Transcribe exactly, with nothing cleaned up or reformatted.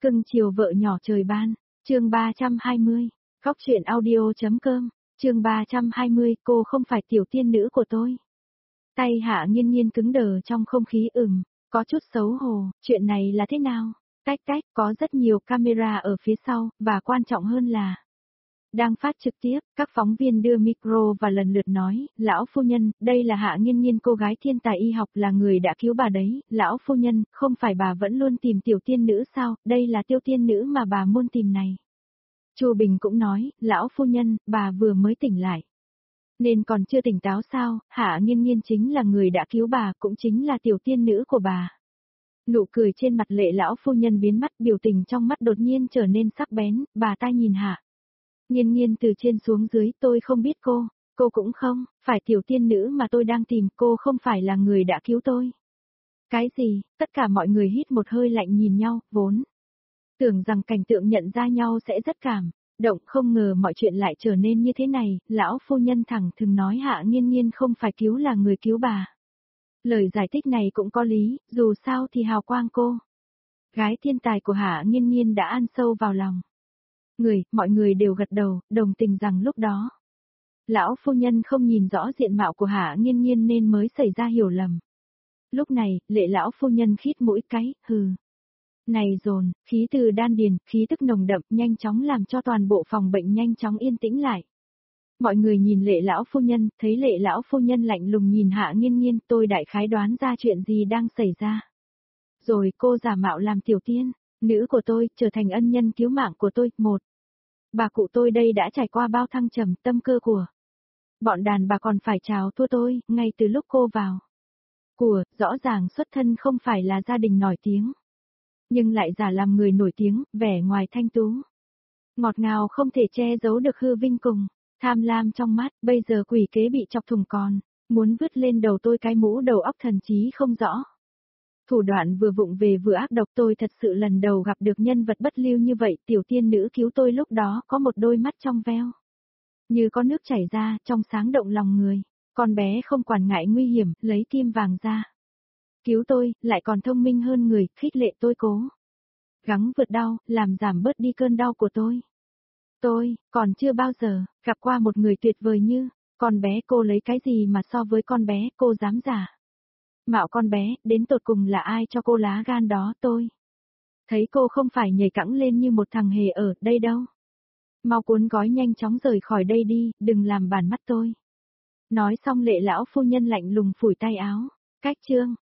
Cưng chiều vợ nhỏ trời ban, chương ba trăm hai mươi, Góc truyện audio.com, chương ba trăm hai mươi, cô không phải tiểu tiên nữ của tôi. Tay Hạ Nghiên Nghiên cứng đờ trong không khí ửng, có chút xấu hổ, chuyện này là thế nào? Cách cách, có rất nhiều camera ở phía sau, và quan trọng hơn là đang phát trực tiếp, các phóng viên đưa micro và lần lượt nói, lão phu nhân, đây là Hạ Nghiên Nghiên, cô gái thiên tài y học, là người đã cứu bà đấy, lão phu nhân, không phải bà vẫn luôn tìm tiểu tiên nữ sao, đây là tiêu tiên nữ mà bà muốn tìm này. Chu Bình cũng nói, lão phu nhân, bà vừa mới tỉnh lại, nên còn chưa tỉnh táo sao, Hạ Nghiên Nghiên chính là người đã cứu bà, cũng chính là tiểu tiên nữ của bà. Nụ cười trên mặt Lệ lão phu nhân biến mất, biểu tình trong mắt đột nhiên trở nên sắc bén, bà ta nhìn Hạ Nghiên Nghiên từ trên xuống dưới, tôi không biết cô, cô cũng không, phải tiểu tiên nữ mà tôi đang tìm, cô không phải là người đã cứu tôi. Cái gì? Tất cả mọi người hít một hơi lạnh nhìn nhau, vốn tưởng rằng cảnh tượng nhận ra nhau sẽ rất cảm động, không ngờ mọi chuyện lại trở nên như thế này, lão phu nhân thẳng thừng nói Hạ Nghiên Nghiên không phải cứu là người cứu bà. Lời giải thích này cũng có lý, dù sao thì hào quang cô gái thiên tài của Hạ Nghiên Nghiên đã ăn sâu vào lòng người, mọi người đều gật đầu, đồng tình rằng lúc đó lão phu nhân không nhìn rõ diện mạo của Hạ Nghiên Nghiên nên mới xảy ra hiểu lầm. Lúc này, Lệ lão phu nhân khít mũi cái, hừ. Này dồn, khí từ đan điền, khí tức nồng đậm, nhanh chóng làm cho toàn bộ phòng bệnh nhanh chóng yên tĩnh lại. Mọi người nhìn Lệ lão phu nhân, thấy Lệ lão phu nhân lạnh lùng nhìn Hạ Nghiên Nghiên, tôi đại khái đoán ra chuyện gì đang xảy ra. Rồi cô giả mạo làm tiểu tiên nữ của tôi, trở thành ân nhân cứu mạng của tôi. Một, bà cụ tôi đây đã trải qua bao thăng trầm, tâm cơ của bọn đàn bà còn phải chào thua tôi, ngay từ lúc cô vào của, rõ ràng xuất thân không phải là gia đình nổi tiếng, nhưng lại giả làm người nổi tiếng, vẻ ngoài thanh tú ngọt ngào không thể che giấu được hư vinh cùng tham lam trong mắt, bây giờ quỷ kế bị chọc thủng còn muốn vứt lên đầu tôi cái mũ đầu óc thần trí không rõ. Thủ đoạn vừa vụng về vừa ác độc, tôi thật sự lần đầu gặp được nhân vật bất lưu như vậy. Tiểu tiên nữ cứu tôi lúc đó có một đôi mắt trong veo như có nước chảy ra, trong sáng động lòng người. Con bé không quản ngại nguy hiểm, lấy kim vàng ra cứu tôi, lại còn thông minh hơn người, khích lệ tôi cố gắng vượt đau, làm giảm bớt đi cơn đau của tôi. Tôi còn chưa bao giờ gặp qua một người tuyệt vời như con bé. Cô lấy cái gì mà so với con bé, cô dám giả mạo con bé, đến tột cùng là ai cho cô lá gan đó? Tôi thấy cô không phải nhảy cẫng lên như một thằng hề ở đây đâu. Mau cuốn gói nhanh chóng rời khỏi đây đi, đừng làm bàn mắt tôi. Nói xong Lệ lão phu nhân lạnh lùng phủi tay áo. Cách chương